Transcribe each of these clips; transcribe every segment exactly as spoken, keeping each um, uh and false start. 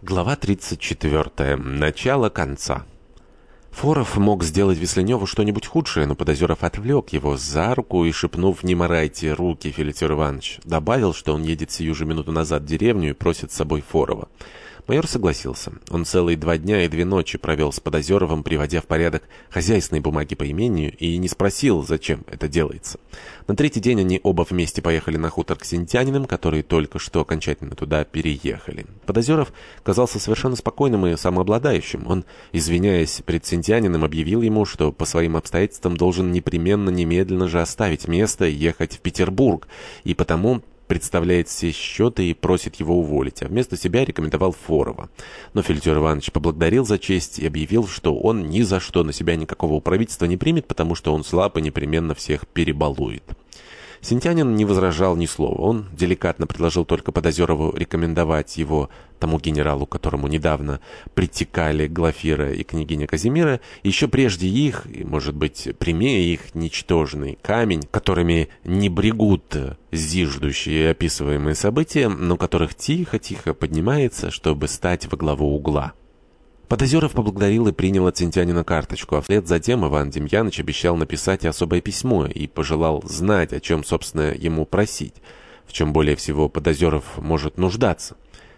Глава тридцать четвёртая. Начало конца. Форов мог сделать Весленеву что-нибудь худшее, но Подозеров отвлек его за руку и, шепнув «Не морайте руки, Филитер Иванович», добавил, что он едет сию же минуту назад в деревню и просит с собой Форова. Майор согласился. Он целые два дня и две ночи провел с Подозеровым, приводя в порядок хозяйственные бумаги по имению, и не спросил, зачем это делается. На третий день они оба вместе поехали на хутор к Синтяниным, которые только что окончательно туда переехали. Подозеров казался совершенно спокойным и самообладающим. Он, извиняясь перед Синтяниным, объявил ему, что по своим обстоятельствам должен непременно немедленно же оставить место и ехать в Петербург, и потому представляет все счеты и просит его уволить, а вместо себя рекомендовал Форова. Но Филитер Иванович поблагодарил за честь и объявил, что он ни за что на себя никакого управительства не примет, потому что он слаб и непременно всех перебалует. Синтянин не возражал ни слова. Он деликатно предложил только Подозерову рекомендовать его тому генералу, которому недавно притекали Глафира и княгиня Казимира, еще прежде их, и, может быть, прямее их, ничтожный камень, которыми не брегут зиждущие описываемые события, но которых тихо-тихо поднимается, чтобы стать во главу угла. Подозеров поблагодарил и принял от Синтянина карточку, а вслед затем Иван Демьяныч обещал написать особое письмо и пожелал знать, о чем, собственно, ему просить, в чем более всего Подозеров может нуждаться.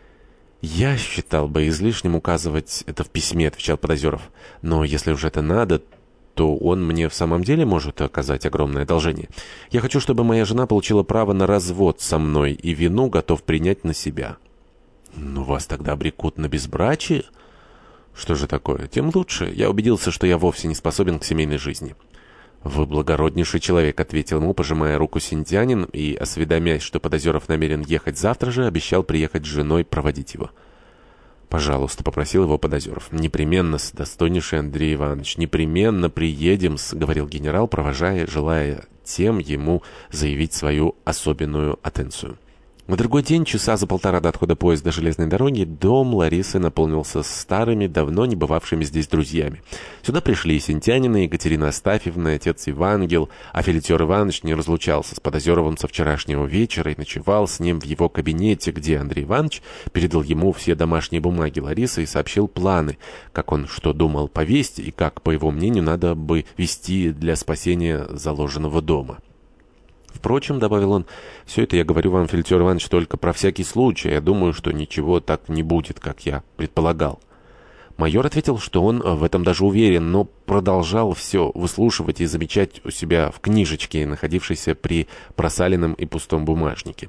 «Я считал бы излишним указывать это в письме», — отвечал Подозеров, «но если уж это надо, то он мне в самом деле может оказать огромное одолжение. Я хочу, чтобы моя жена получила право на развод со мной и вину готов принять на себя». «Ну, вас тогда обрекут на безбрачие?» «Что же такое? Тем лучше. Я убедился, что я вовсе не способен к семейной жизни». «Вы благороднейший человек», — ответил ему, пожимая руку Синтянин, и, осведомясь, что Подозеров намерен ехать завтра же, обещал приехать с женой проводить его. «Пожалуйста», — попросил его Подозеров. «Непременно-с, достойнейший Андрей Иванович, непременно приедем-с», — говорил генерал, провожая, желая тем ему заявить свою особенную атенцию. На другой день, часа за полтора до отхода поезда железной дороги, дом Ларисы наполнился старыми, давно не бывавшими здесь друзьями. Сюда пришли и Синтянины, Екатерина Астафьевна, отец Евангел, а Филитер Иванович не разлучался с Подозеровым со вчерашнего вечера и ночевал с ним в его кабинете, где Андрей Иванович передал ему все домашние бумаги Ларисы и сообщил планы, как он что думал повесть и как, по его мнению, надо бы вести для спасения заложенного дома. «Впрочем, — добавил он, — все это я говорю вам, Филитер Иванович, только про всякий случай. Я думаю, что ничего так не будет, как я предполагал». Майор ответил, что он в этом даже уверен, но продолжал все выслушивать и замечать у себя в книжечке, находившейся при просаленном и пустом бумажнике.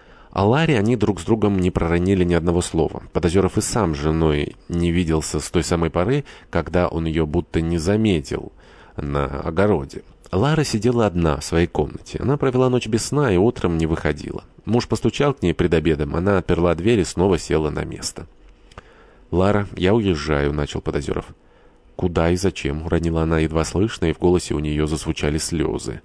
О Ларе они друг с другом не проронили ни одного слова. Подозеров и сам с женой не виделся с той самой поры, когда он ее будто не заметил на огороде. Лара сидела одна в своей комнате. Она провела ночь без сна и утром не выходила. Муж постучал к ней пред обедом. Она отперла дверь и снова села на место. «Лара, я уезжаю», — начал Подозеров. «Куда и зачем?» — уронила она едва слышно, и в голосе у нее зазвучали слезы.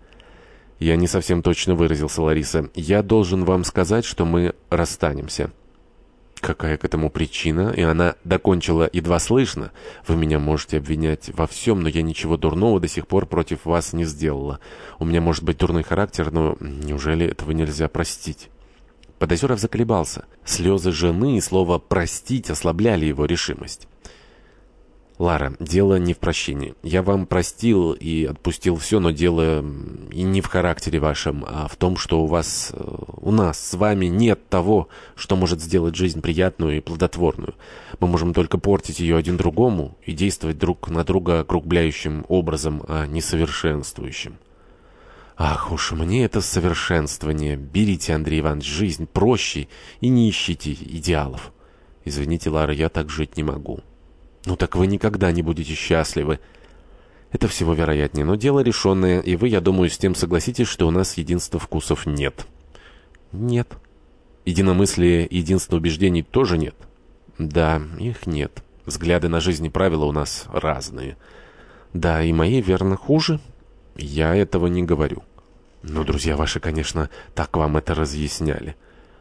«Я не совсем точно выразился, Лариса. Я должен вам сказать, что мы расстанемся». «Какая к этому причина?» И она докончила едва слышно. «Вы меня можете обвинять во всем, но я ничего дурного до сих пор против вас не сделала. У меня может быть дурной характер, но неужели этого нельзя простить?» Подозеров заколебался. Слезы жены и слово «простить» ослабляли его решимость. «Лара, дело не в прощении. Я вам простил и отпустил все, но дело и не в характере вашем, а в том, что у вас, у нас с вами нет того, что может сделать жизнь приятную и плодотворную. Мы можем только портить ее один другому и действовать друг на друга округляющим образом, а не совершенствующим». «Ах уж мне это совершенствование. Берите, Андрей Иванович, жизнь проще и не ищите идеалов». «Извините, Лара, я так жить не могу». «Ну так вы никогда не будете счастливы». «Это всего вероятнее, но дело решенное, и вы, я думаю, с тем согласитесь, что у нас единства вкусов нет». «Нет». «Единомыслия и единства убеждений тоже нет?» «Да, их нет. Взгляды на жизнь и правила у нас разные». «Да, и мои, верно, хуже?» «Я этого не говорю». «Ну, друзья ваши, конечно, так вам это разъясняли».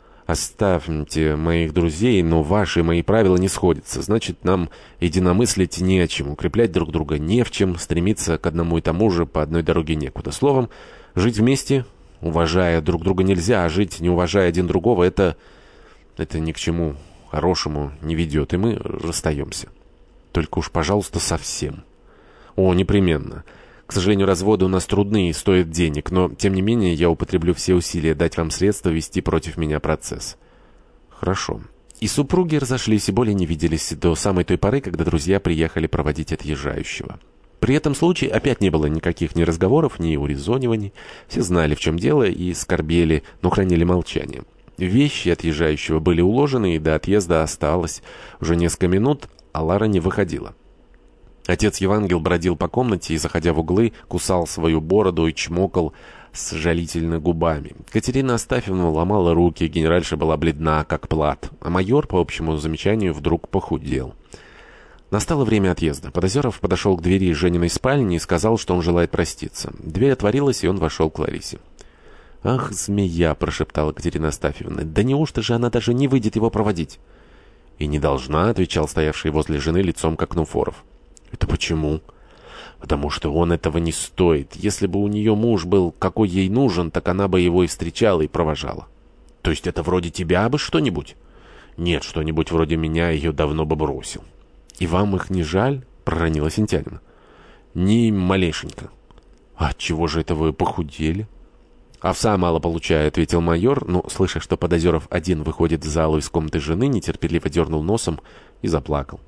«Оставьте моих друзей, но ваши и мои правила не сходятся. Значит, нам единомыслить не о чем, укреплять друг друга не в чем, стремиться к одному и тому же по одной дороге некуда. Словом, жить вместе, уважая друг друга, нельзя, а жить, не уважая один другого, это, это ни к чему хорошему не ведет, и мы расстаемся. Только уж, пожалуйста, совсем. О, непременно. К сожалению, разводы у нас трудны и стоят денег, но, тем не менее, я употреблю все усилия дать вам средства вести против меня процесс. Хорошо. И супруги разошлись и более не виделись до самой той поры, когда друзья приехали проводить отъезжающего. При этом случае опять не было никаких ни разговоров, ни урезониваний. Все знали, в чем дело, и скорбели, но хранили молчание. Вещи отъезжающего были уложены, и до отъезда осталось уже несколько минут, а Лара не выходила. Отец Евангел бродил по комнате и, заходя в углы, кусал свою бороду и чмокал сжалительно губами. Катерина Астафьевна ломала руки, генеральша была бледна, как плат, а майор, по общему замечанию, вдруг похудел. Настало время отъезда. Подозеров подошел к двери Жениной спальни и сказал, что он желает проститься. Дверь отворилась, и он вошел к Ларисе. «Ах, змея!» — прошептала Катерина Астафьевна. «Да неужто же она даже не выйдет его проводить?» «И не должна», — отвечал стоявший возле жены лицом к окну Форов. «Это почему?» «Потому что он этого не стоит. Если бы у нее муж был, какой ей нужен, так она бы его и встречала, и провожала». «То есть это вроде тебя бы что-нибудь?» «Нет, что-нибудь вроде меня ее давно бы бросил». «И вам их не жаль?» — проронила Сентянина. «Ни малейшенько». «А чего же это вы похудели?» «Овса мало получаю», — ответил майор, но, слыша, что Подозеров один выходит в залу из комнаты жены, нетерпеливо дернул носом и заплакал.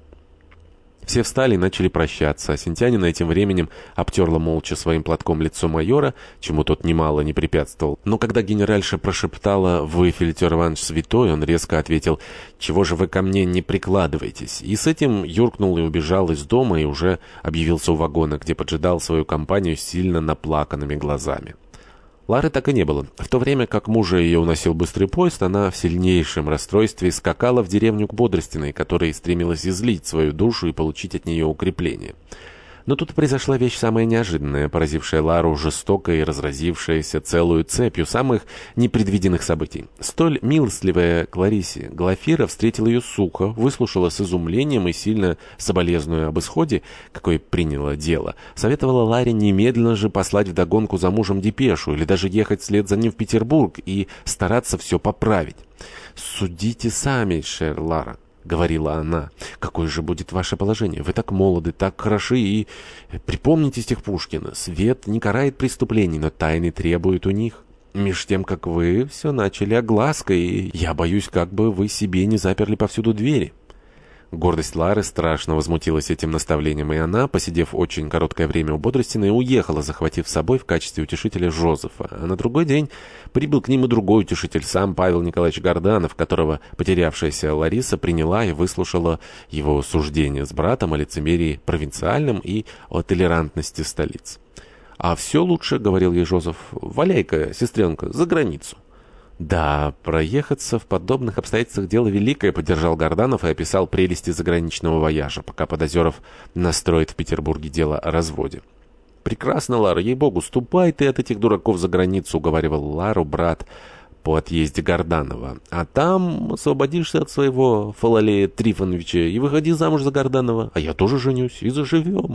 Все встали и начали прощаться, а Сентянина этим временем обтерла молча своим платком лицо майора, чему тот немало не препятствовал. Но когда генеральша прошептала «Вы, Филитер Иванович, святой», он резко ответил «Чего же вы ко мне не прикладываетесь?» И с этим юркнул и убежал из дома и уже объявился у вагона, где поджидал свою компанию с сильно наплаканными глазами. Лары так и не было. В то время как мужа ее уносил быстрый поезд, она в сильнейшем расстройстве скакала в деревню к Бодростиной, которая стремилась излить свою душу и получить от нее укрепление. Но тут произошла вещь самая неожиданная, поразившая Лару жестоко и разразившаяся целую цепью самых непредвиденных событий. Столь милостливая к Ларисе Глафира встретила ее сухо, выслушала с изумлением и сильно соболезнуя об исходе, какое приняло дело, советовала Ларе немедленно же послать вдогонку за мужем депешу или даже ехать вслед за ним в Петербург и стараться все поправить. «Судите сами, шер Лара», — говорила она, — «какое же будет ваше положение? Вы так молоды, так хороши, и припомните стих Пушкина: свет не карает преступлений, но тайны требуют у них. Меж тем, как вы все начали оглаской, и я боюсь, как бы вы себе не заперли повсюду двери». Гордость Лары страшно возмутилась этим наставлением, и она, посидев очень короткое время у Бодростиной, уехала, захватив с собой в качестве утешителя Жозефа. А на другой день прибыл к ним и другой утешитель, сам Павел Николаевич Горданов, которого потерявшаяся Лариса приняла и выслушала его суждения с братом о лицемерии провинциальном и о толерантности столиц. «А все лучше, — говорил ей Жозеф, — валяй-ка, сестренка, за границу». «Да, проехаться в подобных обстоятельствах дело великое», — поддержал Горданов и описал прелести заграничного вояжа, пока Подозеров настроит в Петербурге дело о разводе. «Прекрасно, Лара, ей-богу, ступай ты от этих дураков за границу», — уговаривал Лару брат по отъезде Горданова. «А там освободишься от своего Фалалея Трифоновича и выходи замуж за Горданова, а я тоже женюсь, и заживем».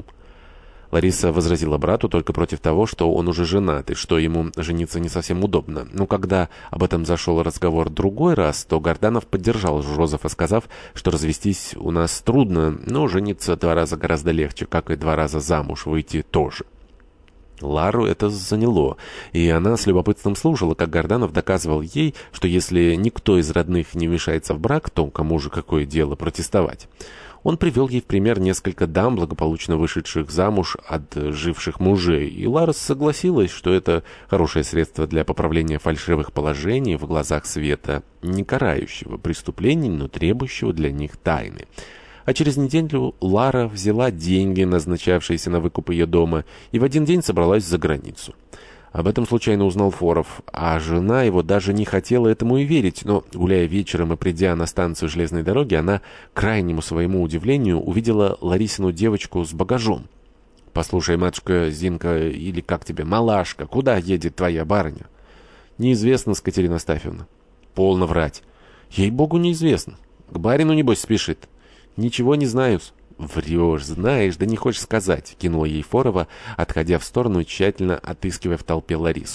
Лариса возразила брату только против того, что он уже женат, и что ему жениться не совсем удобно. Но когда об этом зашел разговор другой раз, то Горданов поддержал Жозефа, сказав, что развестись у нас трудно, но жениться два раза гораздо легче, как и два раза замуж выйти тоже. Лару это заняло, и она с любопытством слушала, как Горданов доказывал ей, что если никто из родных не вмешается в брак, то кому же какое дело протестовать. Он привел ей в пример несколько дам, благополучно вышедших замуж от живших мужей, и Лара согласилась, что это хорошее средство для поправления фальшивых положений в глазах света, не карающего преступлений, но требующего для них тайны. А через неделю Лара взяла деньги, назначавшиеся на выкуп ее дома, и в один день собралась за границу. Об этом случайно узнал Форов, а жена его даже не хотела этому и верить, но, гуляя вечером и придя на станцию железной дороги, она, к крайнему своему удивлению, увидела Ларисину девочку с багажом. «Послушай, матушка Зинка, или как тебе, малашка, куда едет твоя барыня?» «Неизвестно, Катерина Астафьевна». «Полно врать». «Ей-богу, неизвестно. К барину, небось, спешит». «Ничего не знаю-с». «Врешь, знаешь, да не хочешь сказать», — кинула ей Форова, отходя в сторону и тщательно отыскивая в толпе Ларису.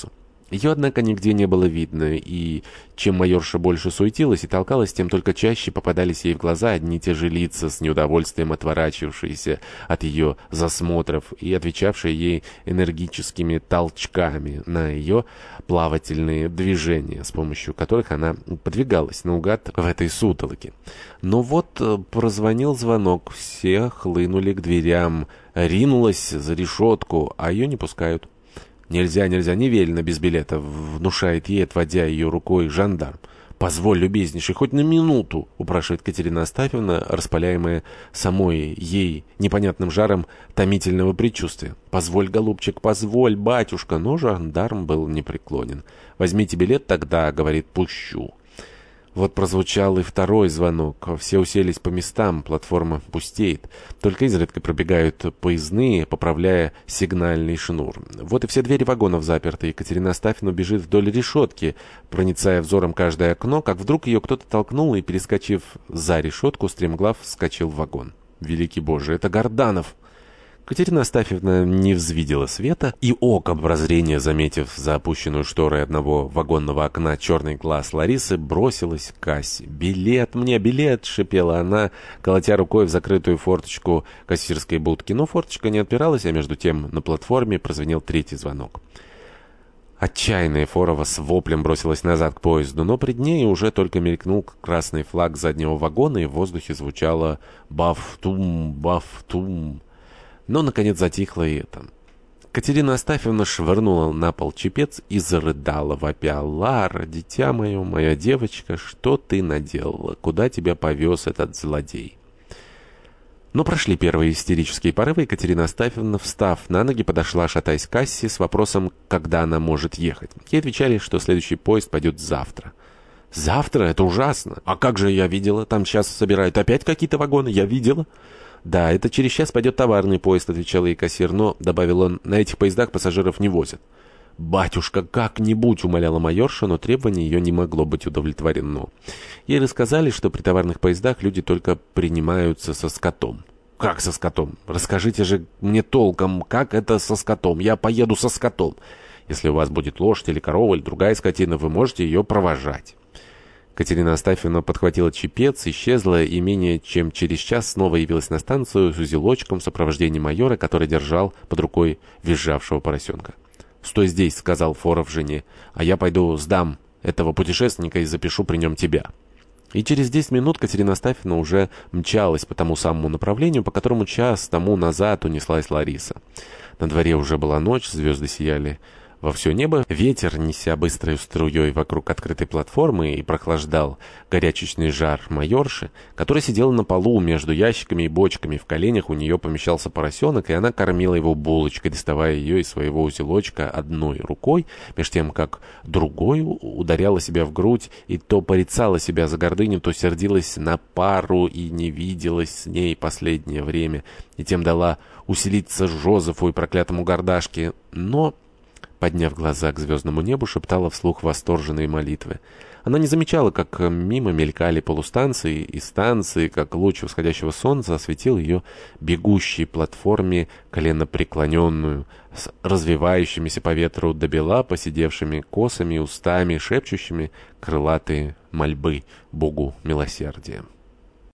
Ее, однако, нигде не было видно, и чем майорша больше суетилась и толкалась, тем только чаще попадались ей в глаза одни и те же лица, с неудовольствием отворачивавшиеся от ее засмотров и отвечавшие ей энергическими толчками на ее плавательные движения, с помощью которых она подвигалась наугад в этой сутолоке. Но вот прозвонил звонок, все хлынули к дверям, ринулась за решетку, а ее не пускают. «Нельзя, нельзя, не велено без билета», — внушает ей, отводя ее рукой, жандарм. «Позволь, любезнейший, хоть на минуту», — упрашивает Катерина Астафьевна, распаляемая самой ей непонятным жаром томительного предчувствия. «Позволь, голубчик, позволь, батюшка», но жандарм был непреклонен. «Возьмите билет тогда», — говорит, — «пущу». Вот прозвучал и второй звонок. Все уселись по местам, платформа пустеет. Только изредка пробегают поездные, поправляя сигнальный шнур. Вот и все двери вагонов заперты. Екатерина Астафьевна бежит вдоль решетки, проницая взором каждое окно, как вдруг ее кто-то толкнул и, перескочив за решетку, стремглав вскочил в вагон. Великий Боже, это Горданов! Катерина Астафьевна не взвидела света, и оком прозрения, заметив за опущенную шторой одного вагонного окна черный глаз Ларисы, бросилась к кассе. «Билет мне, билет!» — шипела она, колотя рукой в закрытую форточку кассирской будки. Но форточка не отпиралась, а между тем на платформе прозвенел третий звонок. Отчаянная Форова с воплем бросилась назад к поезду, но пред ней уже только мелькнул красный флаг заднего вагона, и в воздухе звучало «Бафтум, бафтум». Но, наконец, затихло и это. Катерина Астафьевна швырнула на пол чепец и зарыдала, вопя: «Лара, дитя мое, моя девочка, что ты наделала? Куда тебя повез этот злодей?» Но прошли первые истерические порывы, и Катерина Астафьевна, встав на ноги, подошла, шатаясь к кассе, с вопросом, когда она может ехать. Ей отвечали, что следующий поезд пойдет завтра. «Завтра? Это ужасно! А как же я видела? Там сейчас собирают опять какие-то вагоны. Я видела». «Да, это через час пойдет товарный поезд», — отвечал ей кассир, «но, — добавил он, — на этих поездах пассажиров не возят». «Батюшка, как-нибудь!» — умоляла майорша, но требование ее не могло быть удовлетворено. Ей рассказали, что при товарных поездах люди только принимаются со скотом. «Как со скотом? Расскажите же мне толком, как это со скотом? Я поеду со скотом. Если у вас будет лошадь или корова или другая скотина, вы можете ее провожать». Катерина Астафьевна подхватила чепец, исчезла и менее чем через час снова явилась на станцию с узелочком в сопровождении майора, который держал под рукой визжавшего поросенка. «Стой здесь», — сказал Форов жене, — «а я пойду сдам этого путешественника и запишу при нем тебя». И через десять минут Катерина Астафьевна уже мчалась по тому самому направлению, по которому час тому назад унеслась Лариса. На дворе уже была ночь, звезды сияли во все небо. Ветер, неся быстрой струей вокруг открытой платформы, и прохлаждал горячечный жар майорши, которая сидела на полу между ящиками и бочками. В коленях у нее помещался поросенок, и она кормила его булочкой, доставая ее из своего узелочка одной рукой, меж тем как другой ударяла себя в грудь и то порицала себя за гордыню, то сердилась на пару и не виделась с ней последнее время, и тем дала усилиться Жозефу и проклятому Гордашке. Но, подняв глаза к звездному небу, шептала вслух восторженные молитвы. Она не замечала, как мимо мелькали полустанции и станции, как луч восходящего солнца осветил ее бегущей платформе коленопреклоненную, с развивающимися по ветру до бела поседевшими косами, устами, шепчущими крылатые мольбы Богу милосердия.